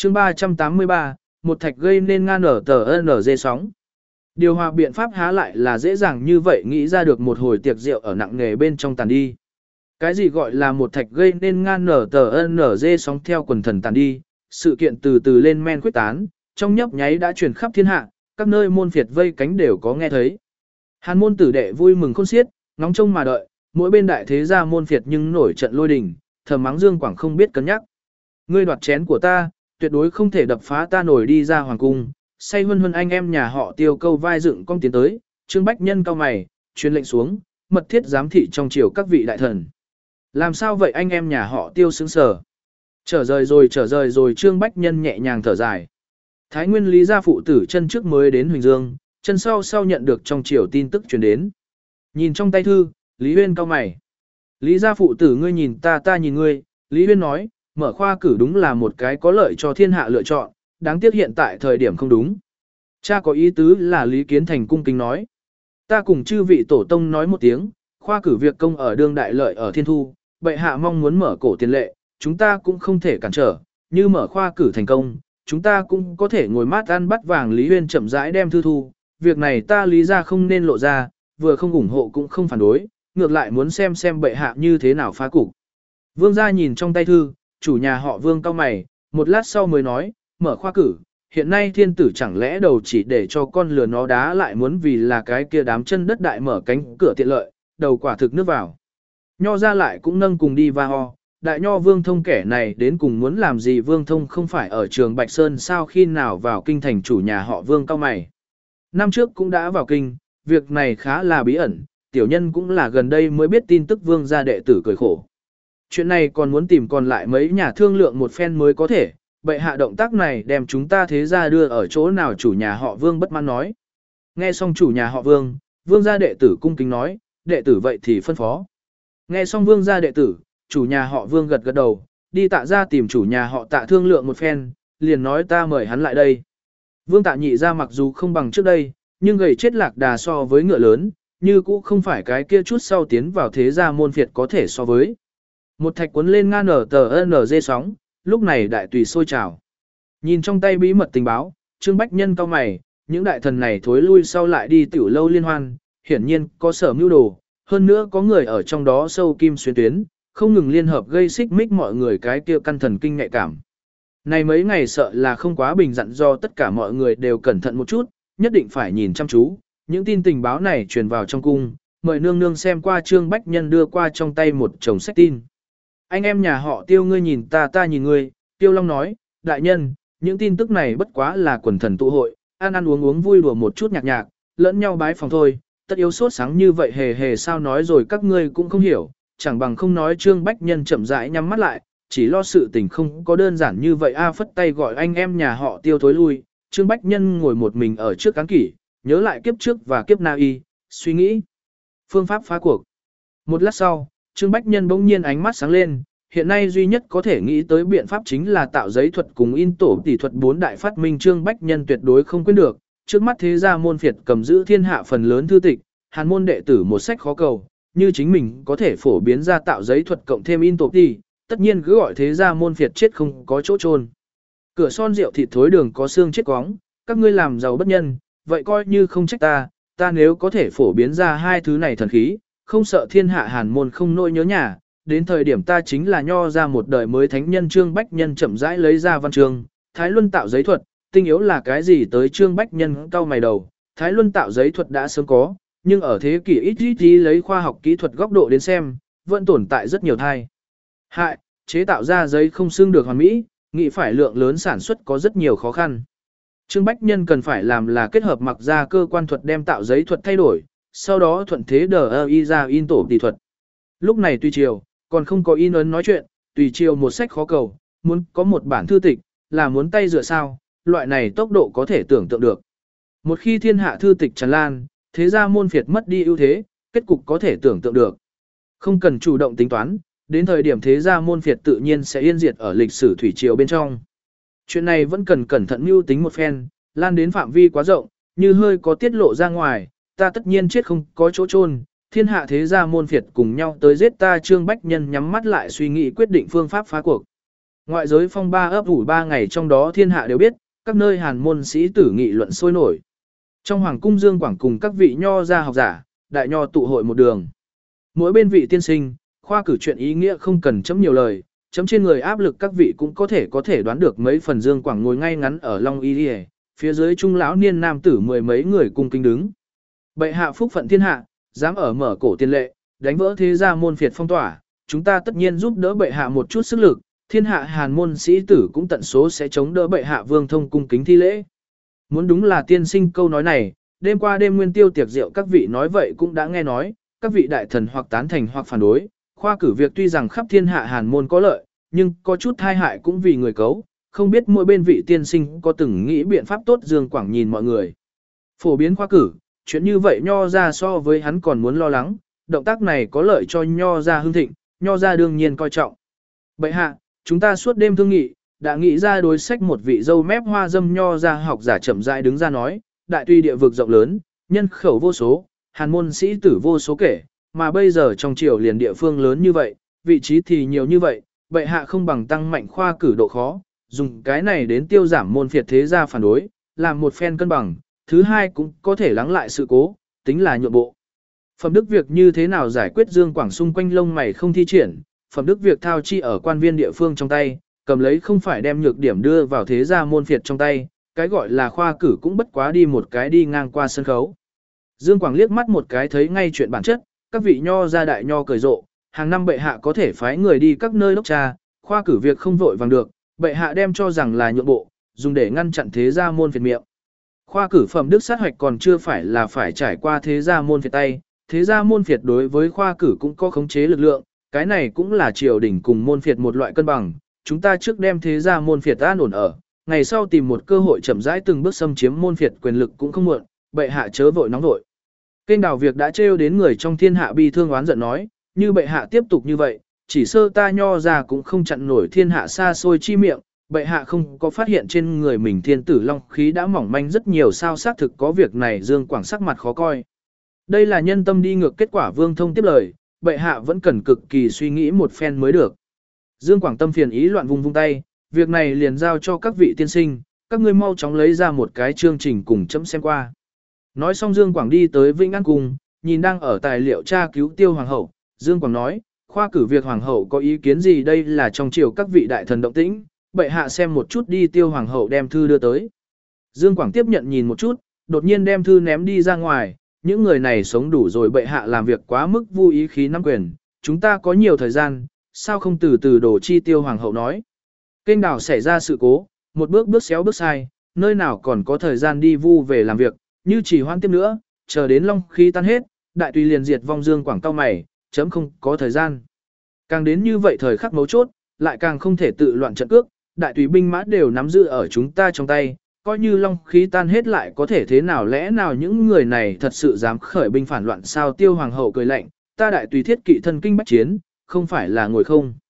chương 383, một thạch gây nên ngan ở tờ NG sóng. Điều hòa biện pháp há lại là dễ dàng như vậy nghĩ ra được một hồi tiệc rượu ở nặng nghề bên trong tàn đi. Cái gì gọi là một thạch gây nên ngan nở tờ NG sóng theo quần thần tàn đi, sự kiện từ từ lên men quyết tán, trong nhấp nháy đã truyền khắp thiên hạ, các nơi môn phiệt vây cánh đều có nghe thấy. Hàn môn tử đệ vui mừng khôn xiết, ngóng trông mà đợi, mỗi bên đại thế gia môn phiệt nhưng nổi trận lôi đình, thầm mắng Dương Quảng không biết cân nhắc. Ngươi đoạt chén của ta, tuyệt đối không thể đập phá ta nổi đi ra hoàng cung. Say huân huân anh em nhà họ Tiêu câu vai dựng cong tiến tới, Trương Bách Nhân cao mày, truyền lệnh xuống, mật thiết giám thị trong triều các vị đại thần. Làm sao vậy anh em nhà họ Tiêu sững sờ. Trở rời rồi Trương Bách Nhân nhẹ nhàng thở dài. Thái Nguyên Lý gia phụ tử chân trước mới đến Huỳnh Dương, chân sau nhận được trong triều tin tức truyền đến. Nhìn trong tay thư, Lý Huyên cao mày. Lý gia phụ tử ngươi nhìn ta nhìn ngươi, Lý Huyên nói, mở khoa cử đúng là một cái có lợi cho thiên hạ lựa chọn, đáng tiếc hiện tại thời điểm không đúng. Cha có ý tứ là Lý Kiến Thành cung kính nói. Ta cùng chư vị tổ tông nói một tiếng, khoa cử việc công ở đương đại lợi ở thiên thu, bệ hạ mong muốn mở cổ tiền lệ, chúng ta cũng không thể cản trở, như mở khoa cử thành công, chúng ta cũng có thể ngồi mát ăn bắt vàng. Lý Huyên chậm rãi đem thư thu, việc này ta Lý ra không nên lộ ra, vừa không ủng hộ cũng không phản đối, ngược lại muốn xem bệ hạ như thế nào phá cục. Vương gia nhìn trong tay thư, chủ nhà họ Vương cau mày, một lát sau mới nói, mở khoa cử, hiện nay thiên tử chẳng lẽ đầu chỉ để cho con lừa nó đá lại muốn vì là cái kia đám chân đất đại mở cánh cửa tiện lợi, đầu quả thực nước vào. Nho ra lại cũng nâng cùng đi va ho, đại nho Vương Thông kẻ này đến cùng muốn làm gì? Vương Thông không phải ở trường Bạch Sơn sao, khi nào vào kinh thành? Chủ nhà họ Vương cau mày. Năm trước cũng đã vào kinh, việc này khá là bí ẩn, tiểu nhân cũng là gần đây mới biết tin tức. Vương gia đệ tử cười khổ. Chuyện này còn muốn tìm còn lại mấy nhà thương lượng một phen mới có thể, bệ hạ động tác này đem chúng ta thế gia đưa ở chỗ nào? Chủ nhà họ Vương bất mãn nói. Nghe xong chủ nhà họ Vương, Vương gia đệ tử cung kính nói, đệ tử vậy thì phân phó. Nghe xong Vương gia đệ tử, chủ nhà họ Vương gật gật đầu, đi Tạ ra tìm chủ nhà họ Tạ thương lượng một phen, liền nói ta mời hắn lại đây. Vương Tạ nhị ra mặc dù không bằng trước đây, nhưng gầy chết lạc đà so với ngựa lớn, như cũ không phải cái kia chút sau tiến vào thế gia môn phiệt có thể so với. Một thạch cuốn lên ngan ở tờ NG sóng, lúc này đại tùy sôi trào. Nhìn trong tay bí mật tình báo, Trương Bách Nhân cau mày, những đại thần này thối lui sau lại đi tiểu lâu liên hoan, hiển nhiên có sở mưu đồ, hơn nữa có người ở trong đó sâu kim xuyên tuyến, không ngừng liên hợp gây xích mích mọi người cái kia căn thần kinh nhạy cảm. Này mấy ngày sợ là không quá bình dặn do tất cả mọi người đều cẩn thận một chút, nhất định phải nhìn chăm chú, những tin tình báo này truyền vào trong cung, mời nương nương xem qua. Trương Bách Nhân đưa qua trong tay một chồng sách tin. Anh em nhà họ Tiêu ngươi nhìn ta nhìn ngươi, Tiêu Long nói, đại nhân, những tin tức này bất quá là quần thần tụ hội, ăn uống vui đùa một chút nhạc, lẫn nhau bái phòng thôi, tất yếu sốt sáng như vậy hề sao nói rồi các ngươi cũng không hiểu, chẳng bằng không nói. Trương Bách Nhân chậm rãi nhắm mắt lại, chỉ lo sự tình không có đơn giản như vậy. Phất tay gọi anh em nhà họ Tiêu thối lui. Trương Bách Nhân ngồi một mình ở trước cán kỷ, nhớ lại kiếp trước và kiếp na y, suy nghĩ phương pháp phá cuộc. Một lát sau, Trương Bách Nhân bỗng nhiên ánh mắt sáng lên, hiện nay duy nhất có thể nghĩ tới biện pháp chính là tạo giấy thuật cùng in tổ tỷ thuật, bốn đại phát minh. Trương Bách Nhân tuyệt đối không quên được, trước mắt thế gia môn phiệt cầm giữ thiên hạ phần lớn thư tịch, Hàn môn đệ tử một sách khó cầu, như chính mình có thể phổ biến ra tạo giấy thuật cộng thêm in tổ tỷ, tất nhiên cứ gọi thế gia môn phiệt chết không có chỗ chôn. Cửa son rượu thịt thối đường có xương chết quóng, các ngươi làm giàu bất nhân, vậy coi như không trách ta nếu có thể phổ biến ra hai thứ này thần khí, không sợ thiên hạ Hàn môn không nỗi nhớ nhà, đến thời điểm ta chính là nho ra một đời mới thánh nhân. Trương Bách Nhân chậm rãi lấy ra văn chương, Thái Luân tạo giấy thuật, tinh yếu là cái gì? Tới Trương Bách Nhân cau mày đầu, Thái Luân tạo giấy thuật đã sớm có, nhưng ở thế kỷ ít lấy khoa học kỹ thuật góc độ đến xem, vẫn tồn tại rất nhiều thai hại, chế tạo ra giấy không xưng được hoàn mỹ, nghĩ phải lượng lớn sản xuất có rất nhiều khó khăn. Trương Bách Nhân cần phải làm là kết hợp mặc ra cơ quan thuật đem tạo giấy thuật thay đổi, sau đó thuận thế DI ra in tổ tỷ thuật. Lúc này tùy triều, còn không có in ấn nói chuyện, tùy triều một sách khó cầu, muốn có một bản thư tịch, là muốn tay dựa sao, loại này tốc độ có thể tưởng tượng được. Một khi thiên hạ thư tịch tràn lan, thế gia môn phiệt mất đi ưu thế, kết cục có thể tưởng tượng được. Không cần chủ động tính toán, đến thời điểm thế gia môn phiệt tự nhiên sẽ yên diệt ở lịch sử thủy triều bên trong. Chuyện này vẫn cần cẩn thận mưu tính một phen, lan đến phạm vi quá rộng, như hơi có tiết lộ ra ngoài, ta tất nhiên chết không có chỗ chôn, thiên hạ thế gia môn phiệt cùng nhau tới giết ta. Trương Bách Nhân nhắm mắt lại suy nghĩ quyết định phương pháp phá cuộc. Ngoại giới phong ba ấp ủ 3 ngày trong đó thiên hạ đều biết, các nơi hàn môn sĩ tử nghị luận sôi nổi. Trong hoàng cung Dương Quảng cùng các vị nho gia học giả, đại nho tụ hội một đường. Mỗi bên vị tiên sinh, khoa cử chuyện ý nghĩa không cần chấm nhiều lời, chấm trên người áp lực các vị cũng có thể đoán được mấy phần. Dương Quảng ngồi ngay ngắn ở Long Y, phía dưới trung lão niên nam tử mười mấy người cung kính đứng. Bệ hạ phúc phận thiên hạ, dám ở mở cổ tiền lệ, đánh vỡ thế gia môn phiệt phong tỏa, chúng ta tất nhiên giúp đỡ bệ hạ một chút sức lực, thiên hạ hàn môn sĩ tử cũng tận số sẽ chống đỡ bệ hạ. Vương Thông cung kính thi lễ. Muốn đúng là tiên sinh câu nói này, đêm qua đêm nguyên tiêu tiệc rượu các vị nói vậy cũng đã nghe nói, các vị đại thần hoặc tán thành hoặc phản đối, khoa cử việc tuy rằng khắp thiên hạ hàn môn có lợi, nhưng có chút tai hại cũng vì người cấu, không biết mỗi bên vị tiên sinh có từng nghĩ biện pháp tốt. Dương Quảng nhìn mọi người. Phổ biến khoa cử, chuyện như vậy nho ra so với hắn còn muốn lo lắng, động tác này có lợi cho nho ra hưng thịnh, nho ra đương nhiên coi trọng. Bệ hạ, chúng ta suốt đêm thương nghị, đã nghĩ ra đối sách. Một vị dâu mép hoa dâm nho ra học giả chậm rãi đứng ra nói, đại tuy địa vực rộng lớn, nhân khẩu vô số, hàn môn sĩ tử vô số kể, mà bây giờ trong triều liền địa phương lớn như vậy, vị trí thì nhiều như vậy, bệ hạ không bằng tăng mạnh khoa cử độ khó, dùng cái này đến tiêu giảm môn phiệt thế gia phản đối, làm một phen cân bằng, thứ hai cũng có thể lắng lại sự cố, tính là nhượng bộ. Phẩm đức việc như thế nào giải quyết? Dương Quảng xung quanh lông mày không thi triển, phẩm đức việc thao chi ở quan viên địa phương trong tay, cầm lấy không phải đem nhược điểm đưa vào thế gia môn phiệt trong tay, cái gọi là khoa cử cũng bất quá đi một cái đi ngang qua sân khấu. Dương Quảng liếc mắt một cái thấy ngay chuyện bản chất, các vị nho gia đại nho cười rộ, hàng năm bệ hạ có thể phái người đi các nơi đốc tra, khoa cử việc không vội vàng được, bệ hạ đem cho rằng là nhượng bộ, dùng để ngăn chặn thế gia môn phiệt miệng. Khoa cử phẩm đức sát hoạch còn chưa phải là phải trải qua thế gia môn phiệt tay, thế gia môn phiệt đối với khoa cử cũng có khống chế lực lượng, cái này cũng là triều đình cùng môn phiệt một loại cân bằng, chúng ta trước đem thế gia môn phiệt an ổn ở, ngày sau tìm một cơ hội chậm rãi từng bước xâm chiếm môn phiệt quyền lực cũng không muộn, bệ hạ chớ vội nóng vội. Kênh đào việc đã trêu đến người trong thiên hạ bi thương oán giận nói, như bệ hạ tiếp tục như vậy, chỉ sơ ta nho ra cũng không chặn nổi thiên hạ xa xôi chi miệng, bệ hạ không có phát hiện trên người mình thiên tử long khí đã mỏng manh rất nhiều. Sao xác thực có việc này? Dương Quảng sắc mặt khó coi. Đây là nhân tâm đi ngược kết quả. Vương Thông tiếp lời, bệ hạ vẫn cần cực kỳ suy nghĩ một phen mới được. Dương Quảng tâm phiền ý loạn vung vung tay, việc này liền giao cho các vị tiên sinh, các ngươi mau chóng lấy ra một cái chương trình cùng chấm xem qua. Nói xong Dương Quảng đi tới Vĩnh An Cung, nhìn đang ở tài liệu tra cứu Tiêu Hoàng hậu, Dương Quảng nói, khoa cử việc Hoàng hậu có ý kiến gì? Đây là trong triều các vị đại thần động tĩnh, bệ hạ xem một chút đi. Tiêu Hoàng hậu đem thư đưa tới. Dương Quảng tiếp nhận nhìn một chút, đột nhiên đem thư ném đi ra ngoài, những người này sống đủ rồi, bệ hạ làm việc quá mức vô ý khí nắm quyền, chúng ta có nhiều thời gian, sao không từ từ đổ chi? Tiêu Hoàng hậu nói. Kênh đào xảy ra sự cố, một bước bước xéo bước sai, nơi nào còn có thời gian đi vu về làm việc, như chỉ hoãn tiếp nữa, chờ đến long khí tan hết, đại tùy liền diệt vong. Dương Quảng cao mày, chấm không có thời gian. Càng đến như vậy thời khắc mấu chốt, lại càng không thể tự loạn trận cước, đại tùy binh mã đều nắm giữ ở chúng ta trong tay, coi như long khí tan hết lại có thể thế nào? Lẽ nào những người này thật sự dám khởi binh phản loạn sao? Tiêu Hoàng hậu cười lạnh, ta đại tùy thiết kỵ thân kinh bách chiến, không phải là ngồi không.